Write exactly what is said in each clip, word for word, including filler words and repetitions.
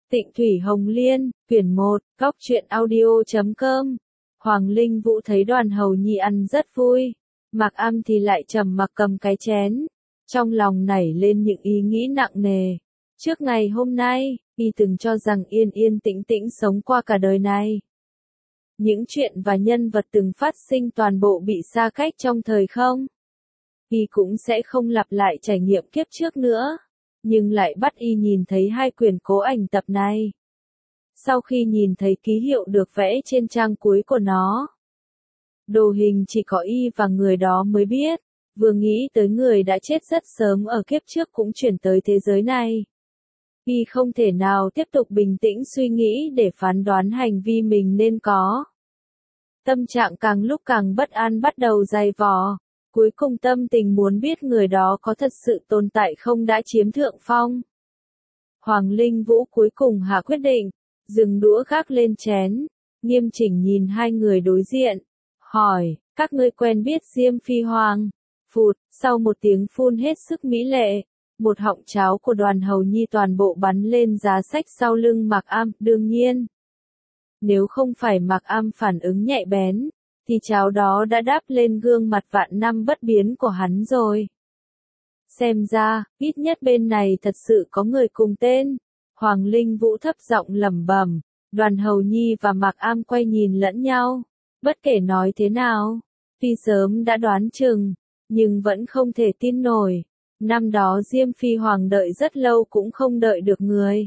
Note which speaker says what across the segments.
Speaker 1: Tịnh Thủy Hồng Liên, quyển một, góc truyện audio chấm com. Hoàng Linh Vũ thấy Đoàn Hầu Nhi ăn rất vui, Mạc Am thì lại trầm mặc cầm cái chén, trong lòng nảy lên những ý nghĩ nặng nề. Trước ngày hôm nay, y từng cho rằng yên yên tĩnh tĩnh sống qua cả đời này. Những chuyện và nhân vật từng phát sinh toàn bộ bị xa cách trong thời không. Y cũng sẽ không lặp lại trải nghiệm kiếp trước nữa. Nhưng lại bắt y nhìn thấy hai quyển cố ảnh tập này. Sau khi nhìn thấy ký hiệu được vẽ trên trang cuối của nó, đồ hình chỉ có y và người đó mới biết, vừa nghĩ tới người đã chết rất sớm ở kiếp trước cũng chuyển tới thế giới này. Y không thể nào tiếp tục bình tĩnh suy nghĩ để phán đoán hành vi mình nên có. Tâm trạng càng lúc càng bất an bắt đầu dày vò. Cuối cùng tâm tình muốn biết người đó có thật sự tồn tại không đã chiếm thượng phong. Hoàng Linh Vũ cuối cùng hạ quyết định, dừng đũa gác lên chén, nghiêm chỉnh nhìn hai người đối diện, hỏi, các ngươi quen biết Diêm Phi Hoàng? Phụt, sau một tiếng phun hết sức mỹ lệ, một họng cháo của Đoàn Hầu Nhi toàn bộ bắn lên giá sách sau lưng Mạc Am, đương nhiên. Nếu không phải Mạc Am phản ứng nhạy bén, thì cháo đó đã đáp lên gương mặt vạn năm bất biến của hắn rồi. Xem ra, ít nhất bên này thật sự có người cùng tên. Hoàng Linh Vũ thấp giọng lẩm bẩm. Đoàn Hầu Nhi và Mạc Am quay nhìn lẫn nhau. Bất kể nói thế nào, tuy sớm đã đoán chừng, nhưng vẫn không thể tin nổi. Năm đó Diêm Phi Hoàng đợi rất lâu cũng không đợi được người.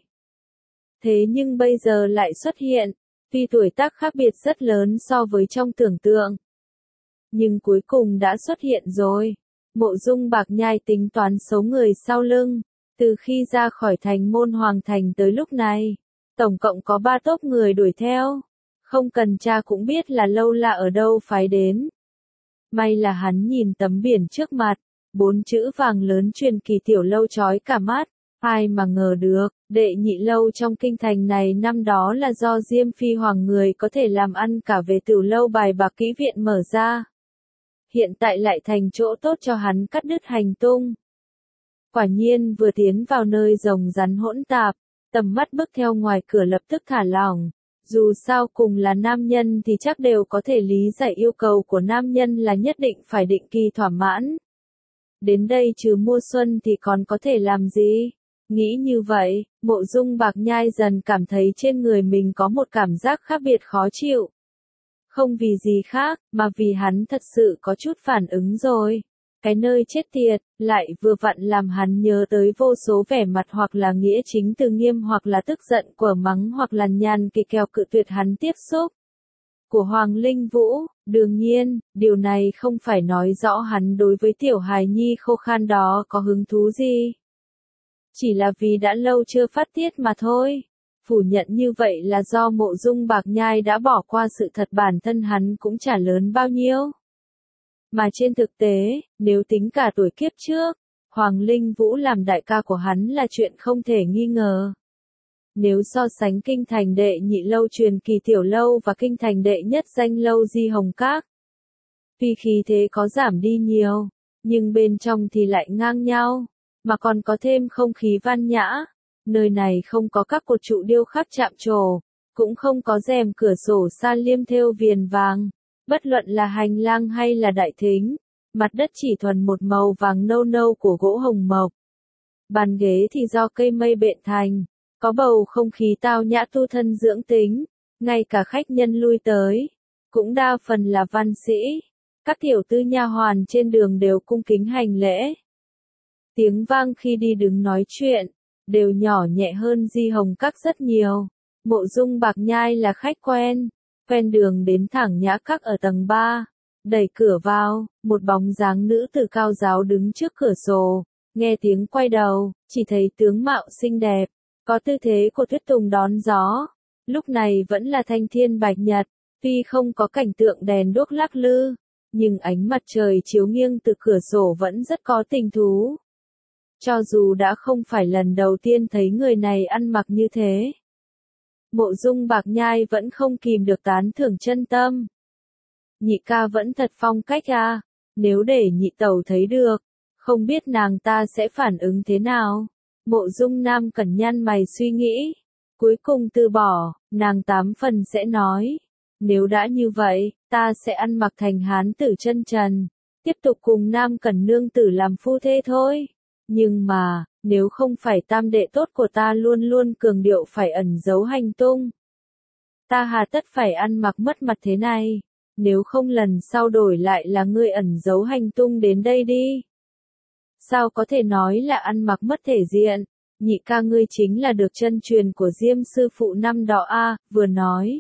Speaker 1: Thế nhưng bây giờ lại xuất hiện. Tuy tuổi tác khác biệt rất lớn so với trong tưởng tượng, nhưng cuối cùng đã xuất hiện rồi. Mộ Dung Bạc Nhai tính toán số người sau lưng, từ khi ra khỏi thành môn Hoàng Thành tới lúc này, tổng cộng có ba tốp người đuổi theo. Không cần tra cũng biết là Lâu La ở đâu phái đến. May là hắn nhìn tấm biển trước mặt, bốn chữ vàng lớn truyền kỳ tiểu lâu chói cả mắt. Ai mà ngờ được, đệ nhị lâu trong kinh thành này năm đó là do Diêm Phi Hoàng người có thể làm ăn cả về tiểu lâu bài bạc kỹ viện mở ra. Hiện tại lại thành chỗ tốt cho hắn cắt đứt hành tung. Quả nhiên vừa tiến vào nơi rồng rắn hỗn tạp, tầm mắt bước theo ngoài cửa lập tức thả lỏng. Dù sao cùng là nam nhân thì chắc đều có thể lý giải yêu cầu của nam nhân là nhất định phải định kỳ thỏa mãn. Đến đây trừ mua xuân thì còn có thể làm gì? Nghĩ như vậy, Mộ Dung Bạc Nhai dần cảm thấy trên người mình có một cảm giác khác biệt khó chịu. Không vì gì khác, mà vì hắn thật sự có chút phản ứng rồi. Cái nơi chết tiệt, lại vừa vặn làm hắn nhớ tới vô số vẻ mặt hoặc là nghĩa chính từ nghiêm hoặc là tức giận của mắng hoặc là nhàn kỳ kèo cự tuyệt hắn tiếp xúc. Của Hoàng Linh Vũ, đương nhiên, điều này không phải nói rõ hắn đối với tiểu hài nhi khô khan đó có hứng thú gì. Chỉ là vì đã lâu chưa phát tiết mà thôi. Phủ nhận như vậy là do Mộ Dung Bạc Nhai đã bỏ qua sự thật bản thân hắn cũng chả lớn bao nhiêu. Mà trên thực tế, nếu tính cả tuổi kiếp trước, Hoàng Linh Vũ làm đại ca của hắn là chuyện không thể nghi ngờ. Nếu so sánh kinh thành đệ nhị lâu truyền kỳ tiểu lâu và kinh thành đệ nhất danh lâu Di Hồng Các, tuy khí thế có giảm đi nhiều, nhưng bên trong thì lại ngang nhau. Mà còn có thêm không khí văn nhã. Nơi này không có các cột trụ điêu khắc chạm trổ, cũng không có rèm cửa sổ sa liêm thêu viền vàng. Bất luận là hành lang hay là đại thính, mặt đất chỉ thuần một màu vàng nâu nâu của gỗ hồng mộc. Bàn ghế thì do cây mây bện thành, có bầu không khí tao nhã tu thân dưỡng tính, ngay cả khách nhân lui tới, cũng đa phần là văn sĩ. Các tiểu tư nha hoàn trên đường đều cung kính hành lễ. Tiếng vang khi đi đứng nói chuyện, đều nhỏ nhẹ hơn Di Hồng Các rất nhiều. Mộ Dung Bạc Nhai là khách quen, quen đường đến thẳng nhã các ở tầng ba. Đẩy cửa vào, một bóng dáng nữ tử cao giáo đứng trước cửa sổ, nghe tiếng quay đầu, chỉ thấy tướng mạo xinh đẹp, có tư thế của tuyết tùng đón gió. Lúc này vẫn là thanh thiên bạch nhật, tuy không có cảnh tượng đèn đuốc lắc lư, nhưng ánh mặt trời chiếu nghiêng từ cửa sổ vẫn rất có tình thú. Cho dù đã không phải lần đầu tiên thấy người này ăn mặc như thế, Mộ Dung Bạc Nhai vẫn không kìm được tán thưởng chân tâm. Nhị ca vẫn thật phong cách à, nếu để nhị tẩu thấy được, không biết nàng ta sẽ phản ứng thế nào. Mộ Dung Nam cẩn nhăn mày suy nghĩ, cuối cùng từ bỏ, nàng tám phần sẽ nói. Nếu đã như vậy, ta sẽ ăn mặc thành hán tử chân trần, tiếp tục cùng Nam Cẩn nương tử làm phu thê thôi. Nhưng mà, nếu không phải tam đệ tốt của ta luôn luôn cường điệu phải ẩn giấu hành tung, ta hà tất phải ăn mặc mất mặt thế này, nếu không lần sau đổi lại là ngươi ẩn giấu hành tung đến đây đi. Sao có thể nói là ăn mặc mất thể diện, nhị ca ngươi chính là được chân truyền của Diêm sư phụ năm đó a, vừa nói.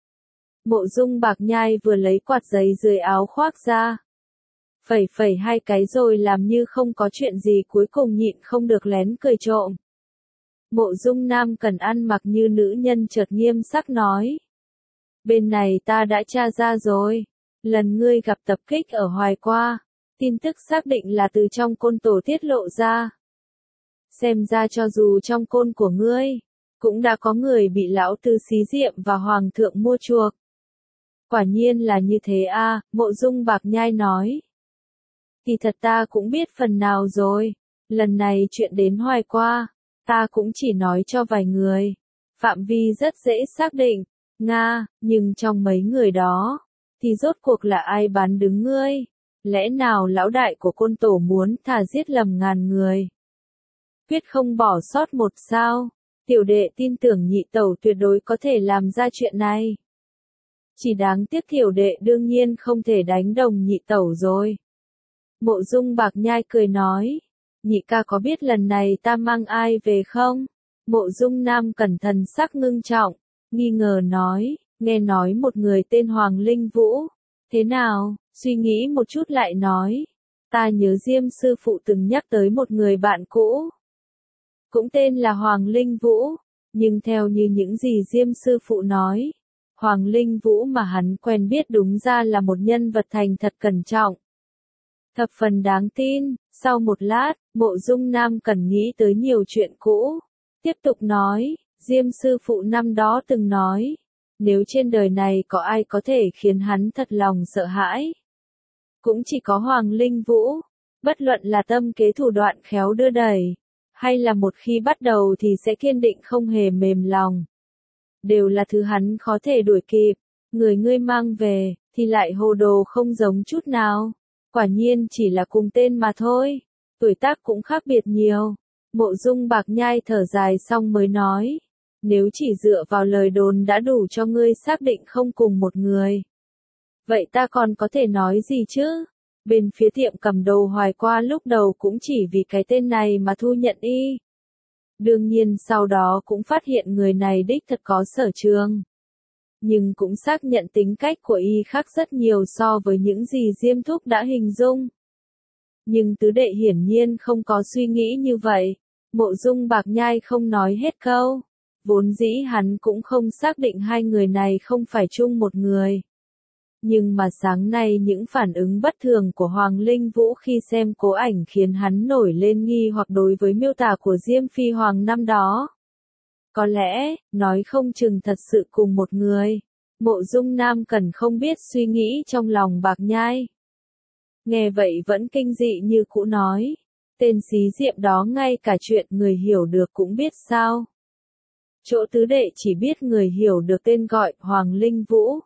Speaker 1: Mộ Dung Bạc Nhai vừa lấy quạt giấy dưới áo khoác ra. Phẩy phẩy hai cái rồi làm như không có chuyện gì, cuối cùng nhịn không được lén cười trộm. Mộ Dung Nam Cần ăn mặc như nữ nhân chợt nghiêm sắc nói. Bên này ta đã tra ra rồi. Lần ngươi gặp tập kích ở Hoài Qua, tin tức xác định là từ trong côn tổ tiết lộ ra. Xem ra cho dù trong côn của ngươi, cũng đã có người bị lão tư xí diệm và hoàng thượng mua chuộc. Quả nhiên là như thế a, à, Mộ Dung Bạc Nhai nói. Thì thật ta cũng biết phần nào rồi, lần này chuyện đến Hoài Qua, ta cũng chỉ nói cho vài người. Phạm vi rất dễ xác định, Nga, nhưng trong mấy người đó, thì rốt cuộc là ai bán đứng ngươi? Lẽ nào lão đại của côn tổ muốn thà giết lầm ngàn người? Quyết không bỏ sót một sao? Tiểu đệ tin tưởng nhị tẩu tuyệt đối có thể làm ra chuyện này. Chỉ đáng tiếc tiểu đệ đương nhiên không thể đánh đồng nhị tẩu rồi. Mộ Dung Bạc Nhai cười nói, nhị ca có biết lần này ta mang ai về không? Mộ Dung Nam cẩn thận sắc ngưng trọng, nghi ngờ nói, nghe nói một người tên Hoàng Linh Vũ. Thế nào? Suy nghĩ một chút lại nói, ta nhớ Diêm sư phụ từng nhắc tới một người bạn cũ. Cũng tên là Hoàng Linh Vũ, nhưng theo như những gì Diêm sư phụ nói, Hoàng Linh Vũ mà hắn quen biết đúng ra là một nhân vật thành thật cẩn trọng. Thập phần đáng tin. Sau một lát, Mộ Dung Nam cần nghĩ tới nhiều chuyện cũ. Tiếp tục nói, Diêm sư phụ năm đó từng nói, nếu trên đời này có ai có thể khiến hắn thật lòng sợ hãi, cũng chỉ có Hoàng Linh Vũ. Bất luận là tâm kế thủ đoạn khéo đưa đẩy, hay là một khi bắt đầu thì sẽ kiên định không hề mềm lòng, đều là thứ hắn khó thể đuổi kịp. Người ngươi mang về, thì lại hồ đồ không giống chút nào. Quả nhiên chỉ là cùng tên mà thôi, tuổi tác cũng khác biệt nhiều. Mộ Dung Bạc Nhai thở dài xong mới nói, nếu chỉ dựa vào lời đồn đã đủ cho ngươi xác định không cùng một người, vậy ta còn có thể nói gì chứ? Bên phía tiệm cầm đồ Hoài Qua lúc đầu cũng chỉ vì cái tên này mà thu nhận y. Đương nhiên sau đó cũng phát hiện người này đích thật có sở trường. Nhưng cũng xác nhận tính cách của y khác rất nhiều so với những gì Diêm Thúc đã hình dung. Nhưng tứ đệ hiển nhiên không có suy nghĩ như vậy. Mộ Dung Bạc Nhai không nói hết câu. Vốn dĩ hắn cũng không xác định hai người này không phải chung một người. Nhưng mà sáng nay những phản ứng bất thường của Hoàng Linh Vũ khi xem cố ảnh khiến hắn nổi lên nghi hoặc đối với miêu tả của Diêm Phi Hoàng năm đó. Có lẽ, nói không chừng thật sự cùng một người. Mộ Dung Nam cần không biết suy nghĩ trong lòng Bạc Nhai. Nghe vậy vẫn kinh dị như cũ nói. Tên xí diệm đó ngay cả chuyện người hiểu được cũng biết sao. Chỗ tứ đệ chỉ biết người hiểu được tên gọi Hoàng Linh Vũ.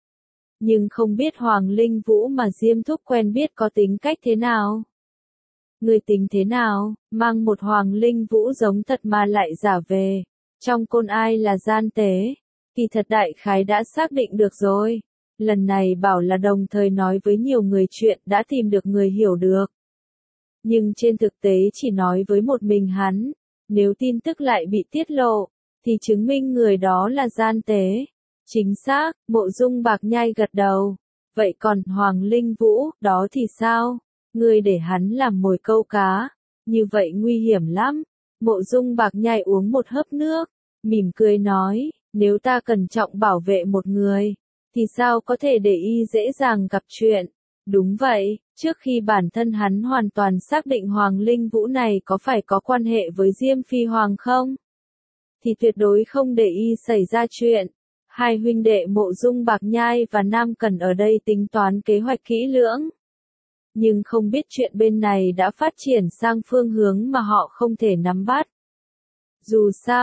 Speaker 1: Nhưng không biết Hoàng Linh Vũ mà Diêm Thúc quen biết có tính cách thế nào. Người tính thế nào, mang một Hoàng Linh Vũ giống thật mà lại giả về. Trong côn ai là gian tế, thì thật đại khái đã xác định được rồi. Lần này bảo là đồng thời nói với nhiều người chuyện đã tìm được người hiểu được. Nhưng trên thực tế chỉ nói với một mình hắn, nếu tin tức lại bị tiết lộ, thì chứng minh người đó là gian tế. Chính xác, Mộ Dung Bạc Nhai gật đầu. Vậy còn Hoàng Linh Vũ, đó thì sao? Ngươi để hắn làm mồi câu cá, như vậy nguy hiểm lắm. Mộ Dung Bạc Nhai uống một hớp nước, mỉm cười nói, nếu ta cẩn trọng bảo vệ một người, thì sao có thể để y dễ dàng gặp chuyện. Đúng vậy, trước khi bản thân hắn hoàn toàn xác định Hoàng Linh Vũ này có phải có quan hệ với Diêm Phi Hoàng không, thì tuyệt đối không để y xảy ra chuyện. Hai huynh đệ Mộ Dung Bạc Nhai và Nam Cẩn ở đây tính toán kế hoạch kỹ lưỡng. Nhưng không biết chuyện bên này đã phát triển sang phương hướng mà họ không thể nắm bắt. Dù sao,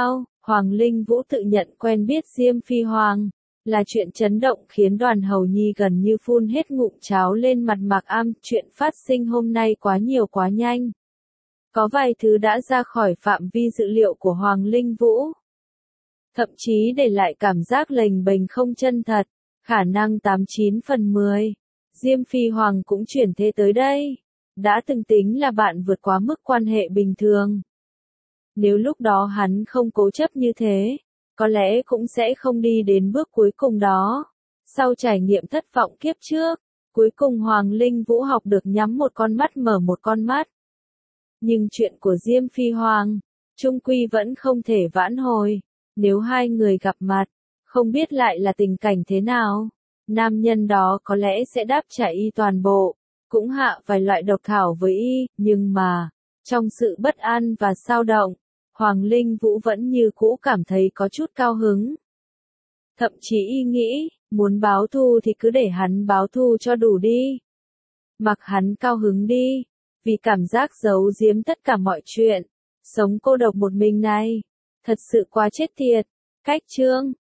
Speaker 1: Hoàng Linh Vũ tự nhận quen biết Diêm Phi Hoàng, là chuyện chấn động khiến Đoàn Hầu Nhi gần như phun hết ngụm cháo lên mặt Mạc Am, chuyện phát sinh hôm nay quá nhiều quá nhanh. Có vài thứ đã ra khỏi phạm vi dự liệu của Hoàng Linh Vũ. Thậm chí để lại cảm giác lềnh bềnh không chân thật, khả năng tám chín phần mười. Diêm Phi Hoàng cũng chuyển thế tới đây. Đã từng tính là bạn vượt quá mức quan hệ bình thường. Nếu lúc đó hắn không cố chấp như thế, có lẽ cũng sẽ không đi đến bước cuối cùng đó. Sau trải nghiệm thất vọng kiếp trước, cuối cùng Hoàng Linh Vũ học được nhắm một con mắt mở một con mắt. Nhưng chuyện của Diêm Phi Hoàng, chung quy vẫn không thể vãn hồi. Nếu hai người gặp mặt, không biết lại là tình cảnh thế nào. Nam nhân đó có lẽ sẽ đáp trả y toàn bộ, cũng hạ vài loại độc thảo với y, nhưng mà, trong sự bất an và xao động, Hoàng Linh Vũ vẫn như cũ cảm thấy có chút cao hứng. Thậm chí y nghĩ, muốn báo thù thì cứ để hắn báo thù cho đủ đi. Mặc hắn cao hứng đi, vì cảm giác giấu giếm tất cả mọi chuyện, sống cô độc một mình này, thật sự quá chết tiệt. Cách chương